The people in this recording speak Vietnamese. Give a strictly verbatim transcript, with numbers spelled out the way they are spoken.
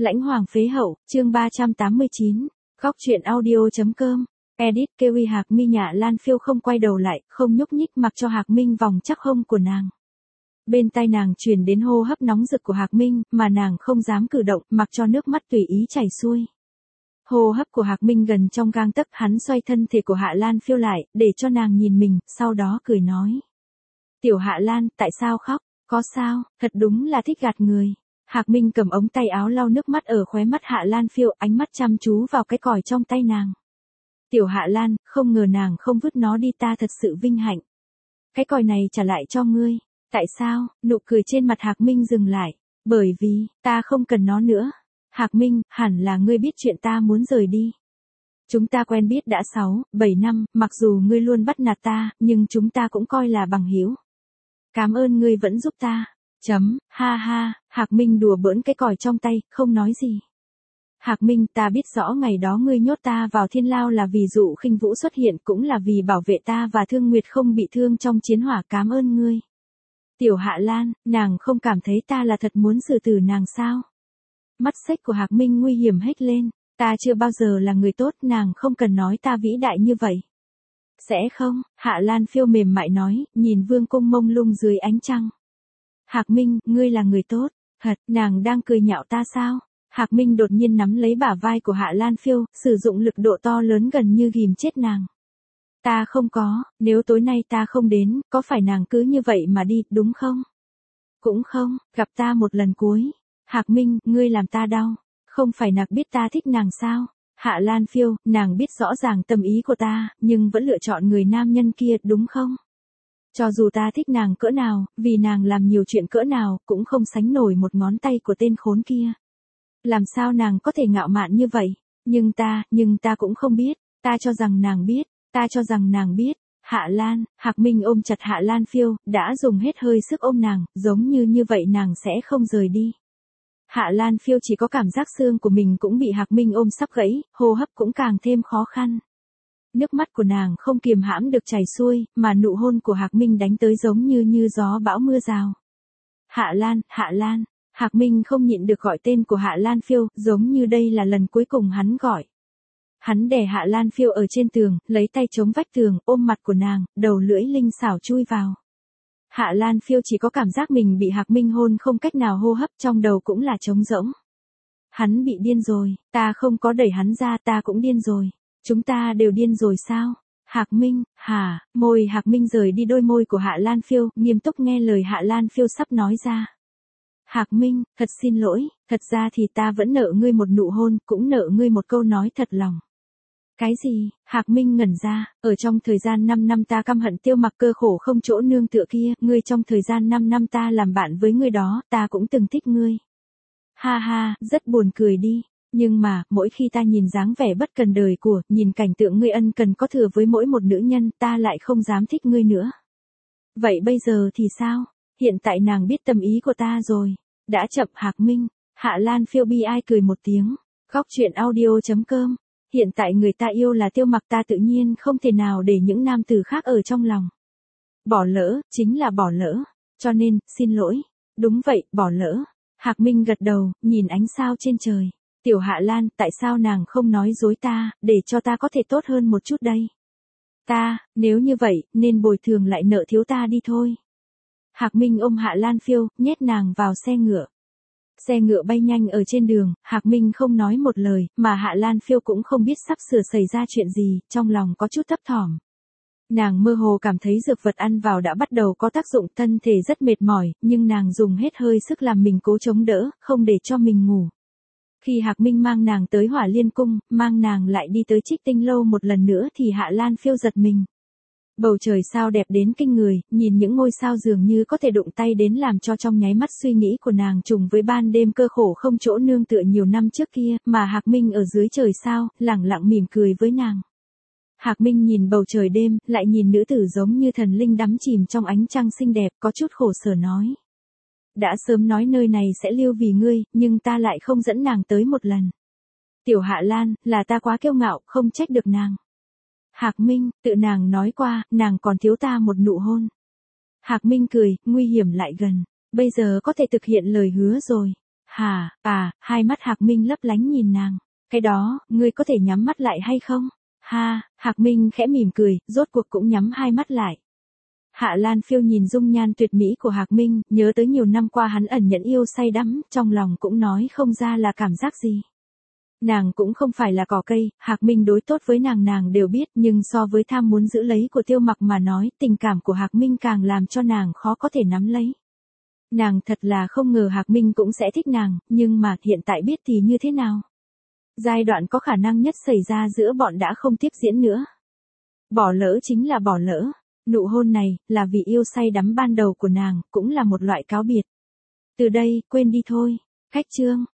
Lãnh Hoàng phế hậu, chương ba trăm tám mươi chín, Góc truyện audio.com, edit Kiwi Hạc Mi. Hạ Lan Phiêu không quay đầu lại, không nhúc nhích mặc cho Hạc Minh vòng chắc hông của nàng. Bên tai nàng truyền đến hô hấp nóng rực của Hạc Minh, mà nàng không dám cử động, mặc cho nước mắt tùy ý chảy xuôi. Hô hấp của Hạc Minh gần trong gang tấc, hắn xoay thân thể của Hạ Lan Phiêu lại, để cho nàng nhìn mình, sau đó cười nói. Tiểu Hạ Lan, tại sao khóc? Có sao, thật đúng là thích gạt người. Hạc Minh cầm ống tay áo lau nước mắt ở khóe mắt Hạ Lan Phiêu, ánh mắt chăm chú vào cái còi trong tay nàng. Tiểu Hạ Lan, không ngờ nàng không vứt nó đi, ta thật sự vinh hạnh. Cái còi này trả lại cho ngươi. Tại sao? Nụ cười trên mặt Hạc Minh dừng lại. Bởi vì, ta không cần nó nữa. Hạc Minh, hẳn là ngươi biết chuyện ta muốn rời đi. Chúng ta quen biết đã sáu, bảy năm, mặc dù ngươi luôn bắt nạt ta, nhưng chúng ta cũng coi là bằng hữu. Cảm ơn ngươi vẫn giúp ta. Chấm, ha ha, Hạc Minh đùa bỡn cái còi trong tay, không nói gì. Hạc Minh, ta biết rõ ngày đó ngươi nhốt ta vào thiên lao là vì dụ Khinh Vũ xuất hiện, cũng là vì bảo vệ ta và Thương Nguyệt không bị thương trong chiến hỏa, cảm ơn ngươi. Tiểu Hạ Lan, nàng không cảm thấy ta là thật muốn xử tử nàng sao? Mắt xếch của Hạc Minh nguy hiểm hết lên, ta chưa bao giờ là người tốt, nàng không cần nói ta vĩ đại như vậy. Sẽ không, Hạ Lan Phiêu mềm mại nói, nhìn vương cung mông lung dưới ánh trăng. Hạc Minh, ngươi là người tốt, thật, nàng đang cười nhạo ta sao? Hạc Minh đột nhiên nắm lấy bả vai của Hạ Lan Phiêu, sử dụng lực độ to lớn gần như ghìm chết nàng. Ta không có, nếu tối nay ta không đến, có phải nàng cứ như vậy mà đi, đúng không? Cũng không, gặp ta một lần cuối. Hạc Minh, ngươi làm ta đau, không phải nàng biết ta thích nàng sao? Hạ Lan Phiêu, nàng biết rõ ràng tâm ý của ta, nhưng vẫn lựa chọn người nam nhân kia, đúng không? Cho dù ta thích nàng cỡ nào, vì nàng làm nhiều chuyện cỡ nào, cũng không sánh nổi một ngón tay của tên khốn kia. Làm sao nàng có thể ngạo mạn như vậy? Nhưng ta, nhưng ta cũng không biết, ta cho rằng nàng biết, ta cho rằng nàng biết. Hạ Lan, Hạc Minh ôm chặt Hạ Lan Phiêu, đã dùng hết hơi sức ôm nàng, giống như như vậy nàng sẽ không rời đi. Hạ Lan Phiêu chỉ có cảm giác xương của mình cũng bị Hạc Minh ôm sắp gãy, hô hấp cũng càng thêm khó khăn. Nước mắt của nàng không kiềm hãm được chảy xuôi, mà nụ hôn của Hạc Minh đánh tới giống như như gió bão mưa rào. Hạ Lan, Hạ Lan, Hạc Minh không nhịn được gọi tên của Hạ Lan Phiêu, giống như đây là lần cuối cùng hắn gọi. Hắn đè Hạ Lan Phiêu ở trên tường, lấy tay chống vách tường, ôm mặt của nàng, đầu lưỡi linh xảo chui vào. Hạ Lan Phiêu chỉ có cảm giác mình bị Hạc Minh hôn không cách nào hô hấp, trong đầu cũng là trống rỗng. Hắn bị điên rồi, ta không có đẩy hắn ra, ta cũng điên rồi. Chúng ta đều điên rồi sao? Hạc Minh, hả? Môi Hạc Minh rời đi đôi môi của Hạ Lan Phiêu, nghiêm túc nghe lời Hạ Lan Phiêu sắp nói ra. Hạc Minh, thật xin lỗi, thật ra thì ta vẫn nợ ngươi một nụ hôn, cũng nợ ngươi một câu nói thật lòng. Cái gì? Hạc Minh ngẩn ra, ở trong thời gian năm năm ta căm hận Tiêu Mặc cơ khổ không chỗ nương tựa kia, ngươi trong thời gian năm năm ta làm bạn với ngươi đó, ta cũng từng thích ngươi. Ha ha, rất buồn cười đi. Nhưng mà, mỗi khi ta nhìn dáng vẻ bất cần đời của, nhìn cảnh tượng ngươi ân cần có thừa với mỗi một nữ nhân, ta lại không dám thích ngươi nữa. Vậy bây giờ thì sao? Hiện tại nàng biết tâm ý của ta rồi. Đã chậm. Hạc Minh. Hạ Lan Phiêu bi ai cười một tiếng. Góc truyện audio.com. Hiện tại người ta yêu là Tiêu Mặc, ta tự nhiên không thể nào để những nam tử khác ở trong lòng. Bỏ lỡ, chính là bỏ lỡ. Cho nên, xin lỗi. Đúng vậy, bỏ lỡ. Hạc Minh gật đầu, nhìn ánh sao trên trời. Tiểu Hạ Lan, tại sao nàng không nói dối ta, để cho ta có thể tốt hơn một chút đây? Ta, nếu như vậy, nên bồi thường lại nợ thiếu ta đi thôi. Hạc Minh ôm Hạ Lan Phiêu, nhét nàng vào xe ngựa. Xe ngựa bay nhanh ở trên đường, Hạc Minh không nói một lời, mà Hạ Lan Phiêu cũng không biết sắp sửa xảy ra chuyện gì, trong lòng có chút thấp thỏm. Nàng mơ hồ cảm thấy dược vật ăn vào đã bắt đầu có tác dụng, thân thể rất mệt mỏi, nhưng nàng dùng hết hơi sức làm mình cố chống đỡ, không để cho mình ngủ. Khi Hạc Minh mang nàng tới Hỏa Liên Cung, mang nàng lại đi tới Trích Tinh Lâu một lần nữa thì Hạ Lan Phiêu giật mình. Bầu trời sao đẹp đến kinh người, nhìn những ngôi sao dường như có thể đụng tay đến, làm cho trong nháy mắt suy nghĩ của nàng trùng với ban đêm cơ khổ không chỗ nương tựa nhiều năm trước kia, mà Hạc Minh ở dưới trời sao, lẳng lặng mỉm cười với nàng. Hạc Minh nhìn bầu trời đêm, lại nhìn nữ tử giống như thần linh đắm chìm trong ánh trăng xinh đẹp, có chút khổ sở nói. Đã sớm nói nơi này sẽ lưu vì ngươi, nhưng ta lại không dẫn nàng tới một lần. Tiểu Hạ Lan, là ta quá kiêu ngạo, không trách được nàng. Hạc Minh, tự nàng nói qua, nàng còn thiếu ta một nụ hôn. Hạc Minh cười, nguy hiểm lại gần. Bây giờ có thể thực hiện lời hứa rồi. Hả, à, hai mắt Hạc Minh lấp lánh nhìn nàng. Cái đó, ngươi có thể nhắm mắt lại hay không? Ha, Hạc Minh khẽ mỉm cười, rốt cuộc cũng nhắm hai mắt lại. Hạ Lan Phiêu nhìn dung nhan tuyệt mỹ của Hạc Minh, nhớ tới nhiều năm qua hắn ẩn nhẫn yêu say đắm, trong lòng cũng nói không ra là cảm giác gì. Nàng cũng không phải là cỏ cây, Hạc Minh đối tốt với nàng nàng đều biết, nhưng so với tham muốn giữ lấy của Tiêu Mặc mà nói, tình cảm của Hạc Minh càng làm cho nàng khó có thể nắm lấy. Nàng thật là không ngờ Hạc Minh cũng sẽ thích nàng, nhưng mà hiện tại biết thì như thế nào? Giai đoạn có khả năng nhất xảy ra giữa bọn đã không tiếp diễn nữa. Bỏ lỡ chính là bỏ lỡ. Nụ hôn này, là vì yêu say đắm ban đầu của nàng, cũng là một loại cáo biệt. Từ đây, quên đi thôi. Khách chương.